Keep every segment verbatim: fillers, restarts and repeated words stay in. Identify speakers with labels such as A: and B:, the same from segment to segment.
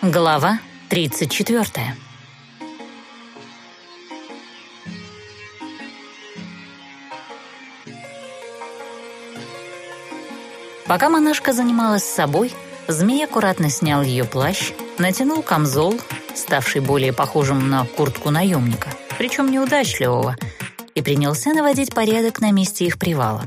A: Глава тридцать четвёртая. Пока монашка занималась собой, змей аккуратно снял ее плащ, натянул камзол, ставший более похожим на куртку наемника, причем неудачливого, и принялся наводить порядок на месте их привала.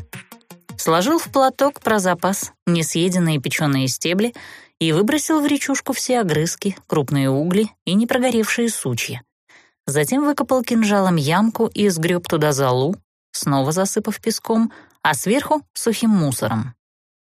A: Сложил в платок про запас несъеденные печеные стебли и выбросил в речушку все огрызки, крупные угли и непрогоревшие сучья. Затем выкопал кинжалом ямку и сгреб туда золу, снова засыпав песком, а сверху — сухим мусором.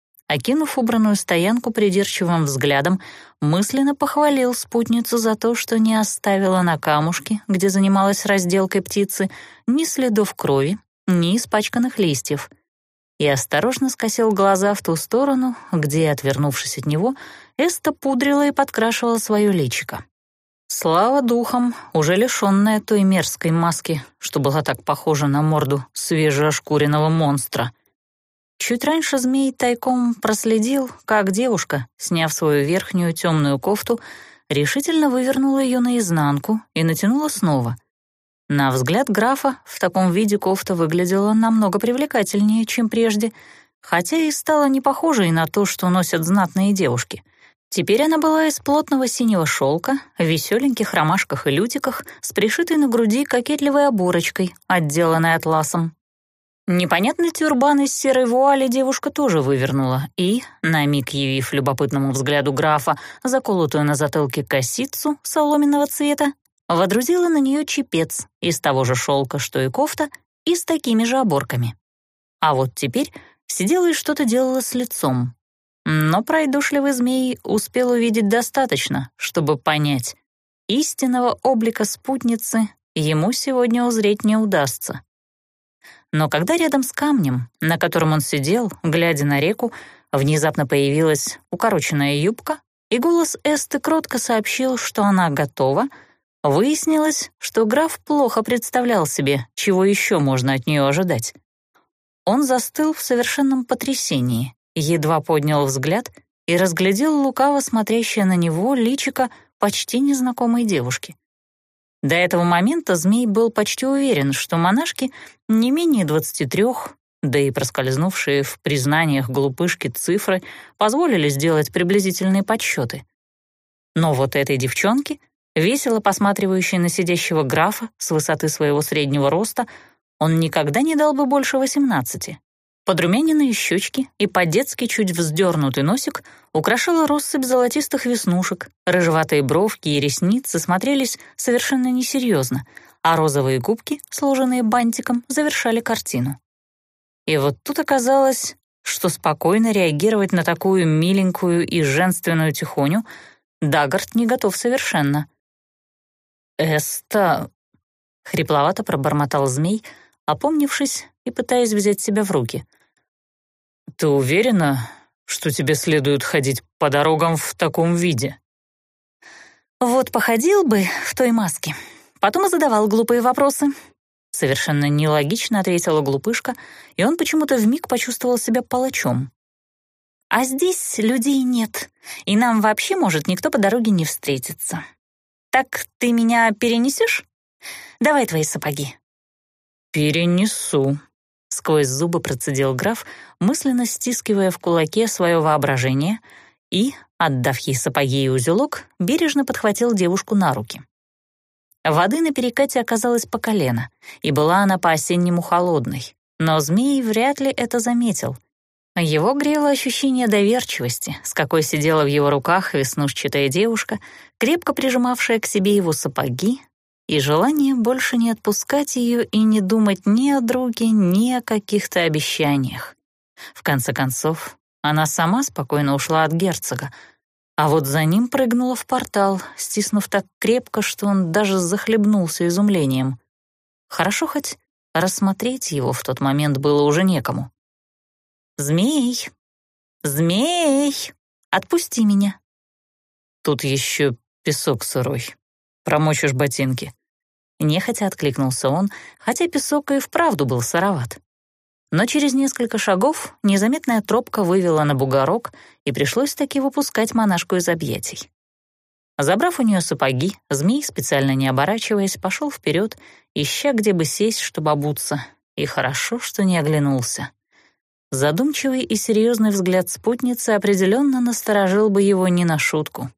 A: Окинув убранную стоянку придирчивым взглядом, мысленно похвалил спутницу за то, что не оставила на камушке, где занималась разделкой птицы, ни следов крови, ни испачканных листьев, и осторожно скосил глаза в ту сторону, где, отвернувшись от него, Эста пудрила и подкрашивала свое личико. Слава духам, уже лишённая той мерзкой маски, что была так похожа на морду свежеошкуренного монстра. Чуть раньше змей тайком проследил, как девушка, сняв свою верхнюю темную кофту, решительно вывернула ее наизнанку и натянула снова. На взгляд графа в таком виде кофта выглядела намного привлекательнее, чем прежде, хотя и стала не похожей на то, что носят знатные девушки. Теперь она была из плотного синего шелка, в веселеньких ромашках и лютиках, с пришитой на груди кокетливой оборочкой, отделанной атласом. Непонятный тюрбан из серой вуали девушка тоже вывернула и, на миг явив любопытному взгляду графа заколотую на затылке косицу соломенного цвета, водрузила на нее чепец из того же шелка, что и кофта, и с такими же оборками. А вот теперь сидела и что-то делала с лицом. Но пройдошливый змей успел увидеть достаточно, чтобы понять, истинного облика спутницы ему сегодня узреть не удастся. Но когда рядом с камнем, на котором он сидел, глядя на реку, внезапно появилась укороченная юбка, и голос Эсты кротко сообщил, что она готова, выяснилось, что граф плохо представлял себе, чего еще можно от нее ожидать. Он застыл в совершенном потрясении, едва поднял взгляд и разглядел лукаво смотрящее на него личико почти незнакомой девушки. До этого момента змей был почти уверен, что монашки не менее двадцати трёх, да и проскользнувшие в признаниях глупышки цифры позволили сделать приблизительные подсчеты. Но вот этой девчонке, весело посматривающей на сидящего графа с высоты своего среднего роста, он никогда не дал бы больше восемнадцати. Подрумяненные щечки и по-детски чуть вздернутый носик украшала россыпь золотистых веснушек, рыжеватые бровки и ресницы смотрелись совершенно несерьезно, а розовые губки, сложенные бантиком, завершали картину. И вот тут оказалось, что спокойно реагировать на такую миленькую и женственную тихоню Даггард не готов совершенно. «Эста...» — хрипловато пробормотал змей, опомнившись и пытаясь взять себя в руки. «Ты уверена, что тебе следует ходить по дорогам в таком виде?» «Вот походил бы в той маске, потом и задавал глупые вопросы», — совершенно нелогично ответила глупышка, и он почему-то вмиг почувствовал себя палачом. «А здесь людей нет, и нам вообще может никто по дороге не встретиться. Так ты меня перенесешь? Давай твои сапоги». «Перенесу», — сквозь зубы процедил граф, мысленно стискивая в кулаке свое воображение и, отдав ей сапоги и узелок, бережно подхватил девушку на руки. Воды на перекате оказалось по колено, и была она по-осеннему холодной, но змей вряд ли это заметил. Его грело ощущение доверчивости, с какой сидела в его руках веснушчатая девушка, крепко прижимавшая к себе его сапоги, и желание больше не отпускать ее и не думать ни о друге, ни о каких-то обещаниях. В конце концов, она сама спокойно ушла от герцога, а вот за ним прыгнула в портал, стиснув так крепко, что он даже захлебнулся изумлением. Хорошо хоть рассмотреть его в тот момент было уже некому. «Змей! Змей! Отпусти меня!» «Тут еще песок сырой. Промочишь ботинки». Нехотя откликнулся он, хотя песок и вправду был сыроват. Но через несколько шагов незаметная тропка вывела на бугорок, и пришлось таки выпускать монашку из объятий. Забрав у нее сапоги, змей, специально не оборачиваясь, пошел вперед, ища, где бы сесть, чтобы обуться, и хорошо, что не оглянулся. Задумчивый и серьезный взгляд спутницы определенно насторожил бы его не на шутку.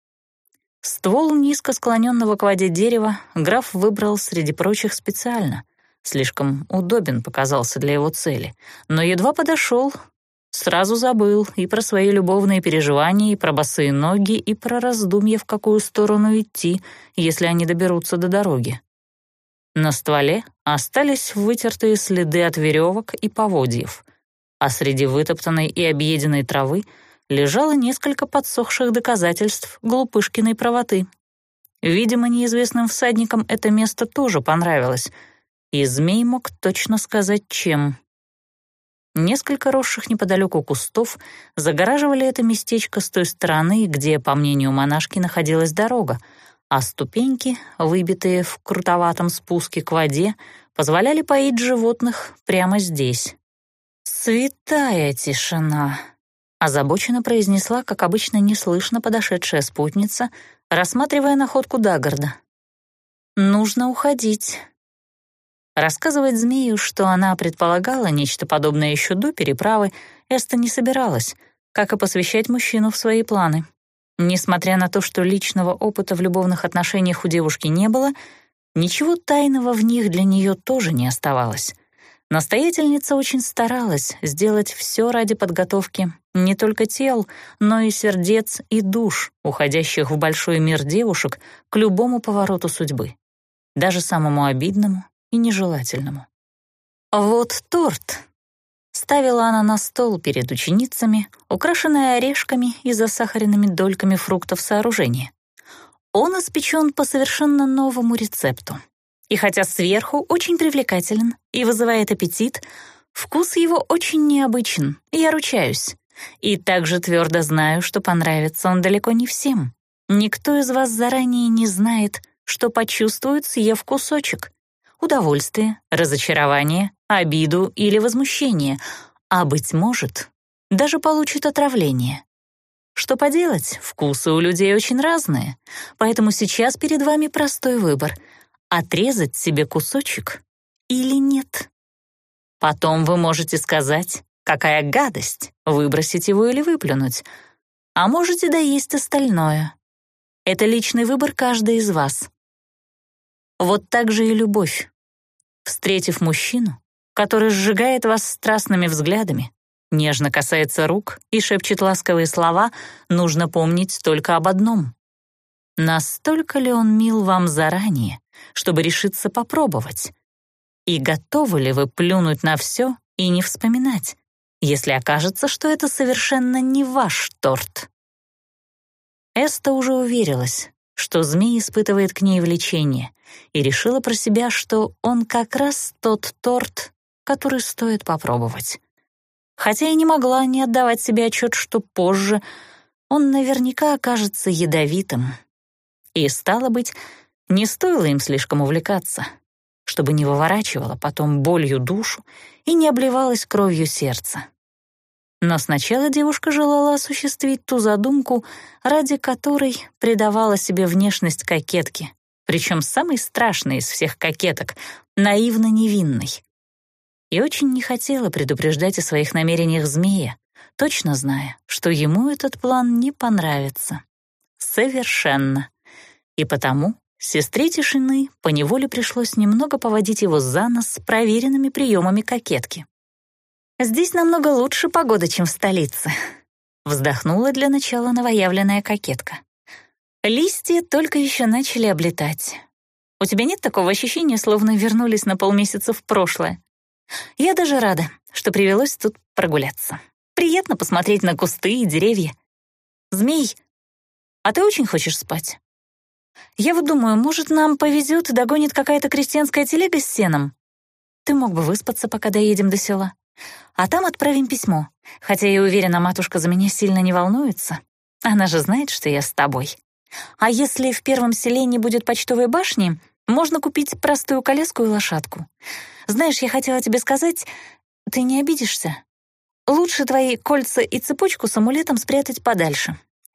A: Ствол низко склоненного к воде дерева граф выбрал среди прочих специально. Слишком удобен показался для его цели, но едва подошел, сразу забыл и про свои любовные переживания, и про босые ноги, и про раздумья, в какую сторону идти, если они доберутся до дороги. На стволе остались вытертые следы от веревок и поводьев, а среди вытоптанной и объеденной травы лежало несколько подсохших доказательств глупышкиной правоты. Видимо, неизвестным всадникам это место тоже понравилось, и змей мог точно сказать, чем. Несколько росших неподалеку кустов загораживали это местечко с той стороны, где, по мнению монашки, находилась дорога, а ступеньки, выбитые в крутоватом спуске к воде, позволяли поить животных прямо здесь. «Святая тишина», — озабоченно произнесла, как обычно неслышно подошедшая спутница, рассматривая находку Даггарда. «Нужно уходить». Рассказывать змею, что она предполагала нечто подобное еще до переправы, Эста не собиралась, как и посвящать мужчину в свои планы. Несмотря на то, что личного опыта в любовных отношениях у девушки не было, ничего тайного в них для нее тоже не оставалось. Настоятельница очень старалась сделать все ради подготовки не только тел, но и сердец и душ, уходящих в большой мир девушек к любому повороту судьбы, даже самому обидному и нежелательному. «Вот торт», — ставила она на стол перед ученицами, украшенное орешками и засахаренными дольками фруктов сооружения. Он испечен по совершенно новому рецепту. И хотя сверху очень привлекателен и вызывает аппетит, вкус его очень необычен, я ручаюсь. И также твердо знаю, что понравится он далеко не всем. Никто из вас заранее не знает, что почувствует, съев кусочек. Удовольствие, разочарование, обиду или возмущение, а, быть может, даже получит отравление. Что поделать, вкусы у людей очень разные, поэтому сейчас перед вами простой выбор — отрезать себе кусочек или нет. Потом вы можете сказать, какая гадость, выбросить его или выплюнуть, а можете доесть остальное. Это личный выбор каждой из вас. Вот так же и любовь. Встретив мужчину, который сжигает вас страстными взглядами, нежно касается рук и шепчет ласковые слова, нужно помнить только об одном. Настолько ли он мил вам заранее, чтобы решиться попробовать? И готовы ли вы плюнуть на все и не вспоминать, если окажется, что это совершенно не ваш торт? Эста уже уверилась, что змей испытывает к ней влечение, и решила про себя, что он как раз тот торт, который стоит попробовать. Хотя и не могла не отдавать себе отчет, что позже он наверняка окажется ядовитым. И, стало быть, не стоило им слишком увлекаться, чтобы не выворачивало потом болью душу и не обливалось кровью сердце. Но сначала девушка желала осуществить ту задумку, ради которой придавала себе внешность кокетки, причем самой страшной из всех кокеток, наивно-невинной. И очень не хотела предупреждать о своих намерениях змея, точно зная, что ему этот план не понравится. Совершенно. И потому сестре тишины поневоле пришлось немного поводить его за нос с проверенными приемами кокетки. «Здесь намного лучше погода, чем в столице», — вздохнула для начала новоявленная кокетка. «Листья только еще начали облетать. У тебя нет такого ощущения, словно вернулись на полмесяца в прошлое? Я даже рада, что привелось тут прогуляться. Приятно посмотреть на кусты и деревья. Змей, а ты очень хочешь спать? Я вот думаю, может, нам повезет и догонит какая-то крестьянская телега с сеном? Ты мог бы выспаться, пока доедем до села. А там отправим письмо, хотя я уверена, матушка за меня сильно не волнуется. Она же знает, что я с тобой. А если в первом селе не будет почтовой башни, можно купить простую коляску и лошадку. Знаешь, я хотела тебе сказать, ты не обидишься? Лучше твои кольца и цепочку с амулетом спрятать подальше.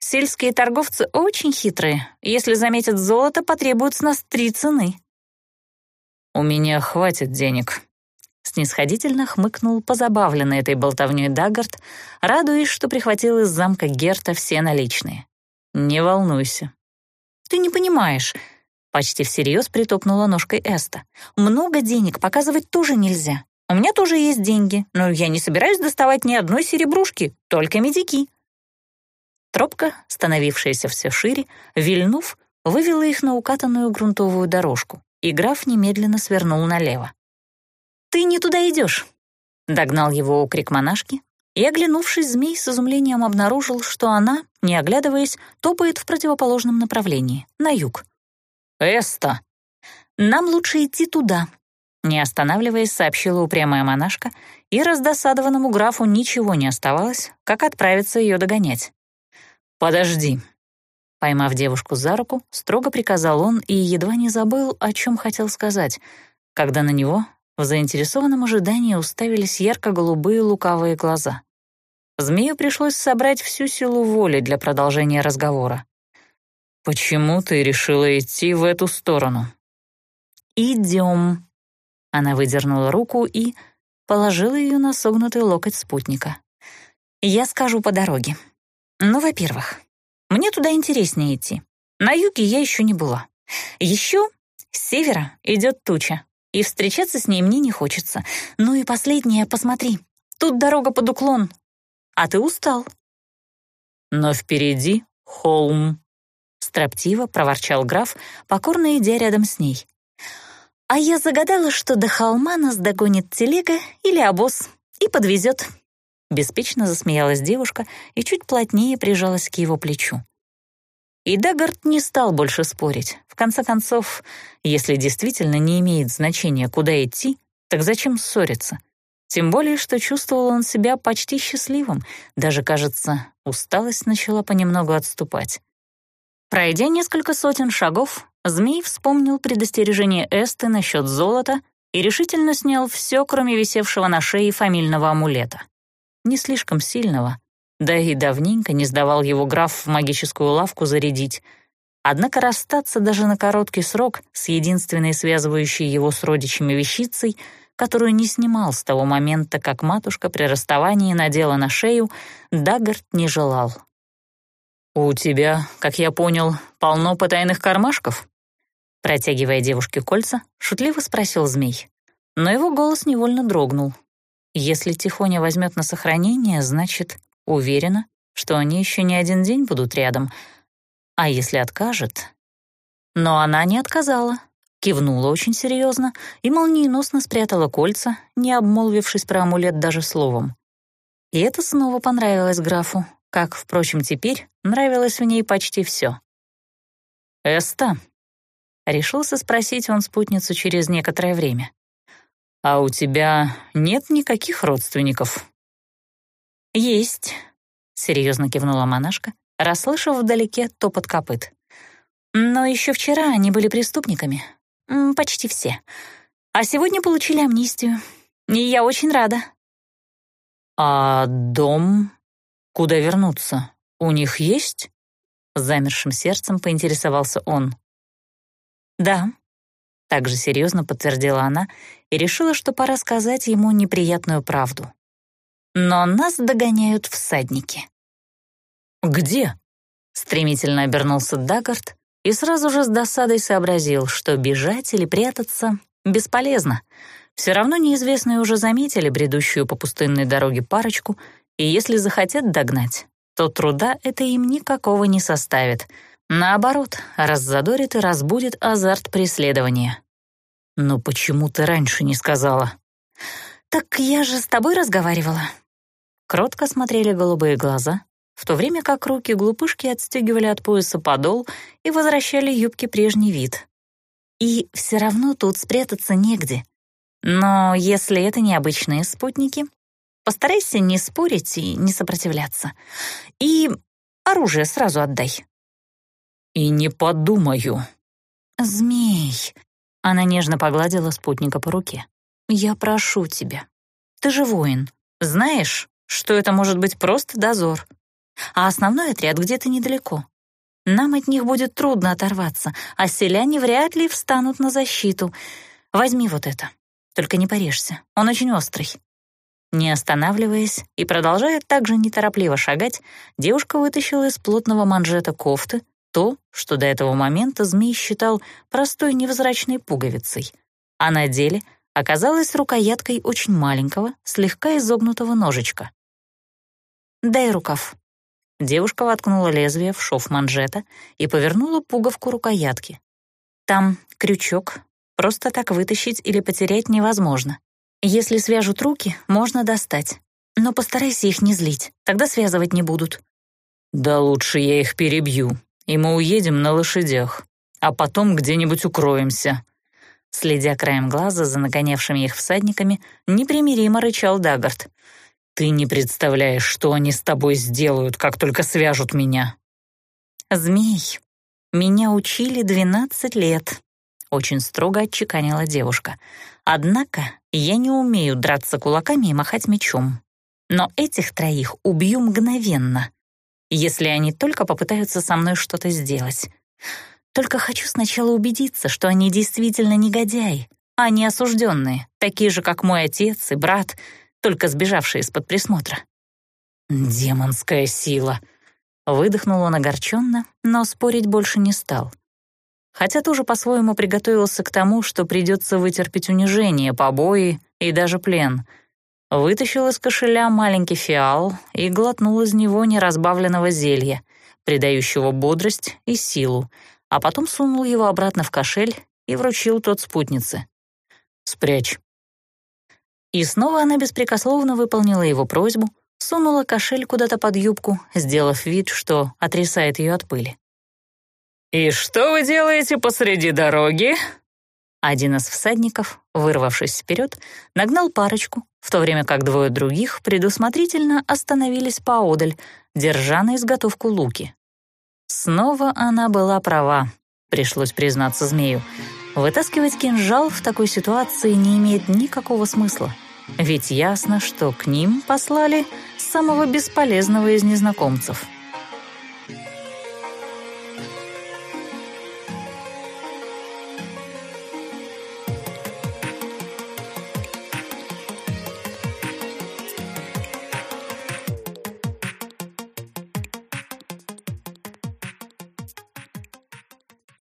A: Сельские торговцы очень хитрые. Если заметят золото, потребуют с нас три цены».
B: «У меня хватит денег», — снисходительно хмыкнул позабавленный этой болтовней Даггарт, радуясь, что прихватил из замка Герта все наличные. «Не волнуйся».
A: «Ты не понимаешь», — почти всерьез притопнула ножкой Эста. «Много денег показывать тоже нельзя. У меня тоже есть деньги, но я не собираюсь доставать ни одной серебрушки, только медики».
B: Тропка, становившаяся все шире, вильнув, вывела их на укатанную грунтовую дорожку, и граф немедленно свернул налево.
A: «Ты не туда идешь», —
B: догнал его окрик монашки, и, оглянувшись, змей с изумлением обнаружил, что она, не оглядываясь, топает в противоположном направлении, на юг.
A: «Эста!» «Нам лучше идти туда», — не останавливаясь, сообщила упрямая монашка, и раздосадованному графу ничего не оставалось, как отправиться ее догонять.
B: «Подожди». Поймав девушку за руку, строго приказал он и едва не забыл, о чем хотел сказать, когда на него в заинтересованном ожидании уставились ярко-голубые лукавые глаза. Змею пришлось собрать всю силу воли для продолжения разговора. «Почему ты решила идти в эту сторону?»
A: «Идем».
B: Она выдернула руку и положила ее на согнутый локоть спутника.
A: «Я скажу по дороге. Ну, во-первых, мне туда интереснее идти. На юге я еще не была. Еще с севера идет туча, и встречаться с ней мне не хочется. Ну и последнее, посмотри, тут дорога под уклон, а ты устал».
B: «Но впереди холм», — строптиво проворчал граф, покорно идя рядом с ней.
A: «А я загадала, что до холма нас догонит телега или обоз и подвезет».
B: Беспечно засмеялась девушка и чуть плотнее прижалась к его плечу. И Даггарт не стал больше спорить. В конце концов, если действительно не имеет значения, куда идти, так зачем ссориться? Тем более, что чувствовал он себя почти счастливым, даже, кажется, усталость начала понемногу отступать. Пройдя несколько сотен шагов, змей вспомнил предостережение Эсты насчет золота и решительно снял все, кроме висевшего на шее фамильного амулета. Не слишком сильного, да и давненько не сдавал его граф в магическую лавку зарядить. Однако расстаться даже на короткий срок с единственной связывающей его с родичами вещицей, которую не снимал с того момента, как матушка при расставании надела на шею, Даггарт не желал. «У тебя, как я понял, полно потайных кармашков?» Протягивая девушке кольца, шутливо спросил змей. Но его голос невольно дрогнул. Если Тихоня возьмет на сохранение, значит, уверена, что они еще не один день будут рядом. А если откажет? Но она не отказала, кивнула очень серьезно и молниеносно спрятала кольца, не обмолвившись про амулет даже словом. И это снова понравилось графу, как, впрочем, теперь нравилось в ней почти все. «Эста?» — решился спросить он спутницу через некоторое время. «А у тебя нет никаких родственников?»
A: «Есть», — серьезно кивнула монашка, расслышав вдалеке топот копыт. «Но еще вчера они были преступниками. Почти все. А сегодня получили амнистию. И я очень рада».
B: «А дом? Куда вернуться? У них есть?» С замершим сердцем поинтересовался он.
A: «Да»,
B: — также серьезно подтвердила она и решила, что пора сказать ему неприятную правду.
A: «Но нас догоняют всадники».
B: «Где?» — стремительно обернулся Даггарт и сразу же с досадой сообразил, что бежать или прятаться бесполезно. Все равно неизвестные уже заметили бредущую по пустынной дороге парочку, и если захотят догнать, то труда это им никакого не составит. Наоборот, раззадорит и разбудит азарт преследования. «Но почему ты раньше не сказала?»
A: «Так я же с тобой разговаривала».
B: Кротко смотрели голубые глаза, в то время как руки глупышки отстегивали от пояса подол и возвращали юбке прежний вид.
A: «И все равно тут спрятаться негде. Но если это необычные спутники, постарайся не спорить и не сопротивляться. И оружие сразу отдай».
B: «И не подумаю».
A: «Змей», — она нежно погладила спутника по руке. «Я прошу тебя. Ты же воин. Знаешь, что это может быть просто дозор.
B: а основной отряд где-то недалеко. Нам от них будет трудно оторваться, а селяне вряд ли встанут на защиту. Возьми вот это, только не порежься, он очень острый». Не останавливаясь и продолжая так же неторопливо шагать, девушка вытащила из плотного манжета кофты то, что до этого момента змей считал простой невзрачной пуговицей, а на деле оказалась рукояткой очень маленького, слегка изогнутого ножичка. «Дай рукав». Девушка воткнула лезвие в шов манжета и повернула пуговку рукоятки. «Там крючок, просто так вытащить или потерять невозможно. Если свяжут руки, можно достать, но постарайся их не злить, тогда связывать не будут».
C: «Да лучше я их перебью, и мы уедем на лошадях, а потом где-нибудь укроемся».
B: Следя краем глаза за нагонявшими их всадниками, непримиримо рычал Даггарт.
C: «Ты не представляешь, что они с тобой сделают, как только свяжут меня».
B: «Змей, меня учили двенадцать лет», — очень строго отчеканила девушка. «Однако я не умею драться кулаками и махать мечом. Но этих троих убью мгновенно, если они только попытаются со мной что-то сделать. Только хочу сначала убедиться, что они действительно негодяи, а не осужденные, такие же, как мой отец и брат, только сбежавшие из-под присмотра».
C: «Демонская сила!»
B: Выдохнул он огорченно, но спорить больше не стал. Хотя тоже по-своему приготовился к тому, что придется вытерпеть унижение, побои и даже плен. Вытащил из кошеля маленький фиал и глотнул из него неразбавленного зелья, придающего бодрость и силу, а потом сунул его обратно в кошель и вручил тот спутнице.
C: «Спрячь».
B: И снова она беспрекословно выполнила его просьбу, сунула кошель куда-то под юбку, сделав вид, что отрясает ее от пыли.
C: «И что вы делаете посреди дороги?»
B: Один из всадников, вырвавшись вперед, нагнал парочку, в то время как двое других предусмотрительно остановились поодаль, держа на изготовку луки. Снова она была права, пришлось признаться змею. Вытаскивать кинжал в такой ситуации не имеет никакого смысла, ведь ясно, что к ним послали самого бесполезного из незнакомцев —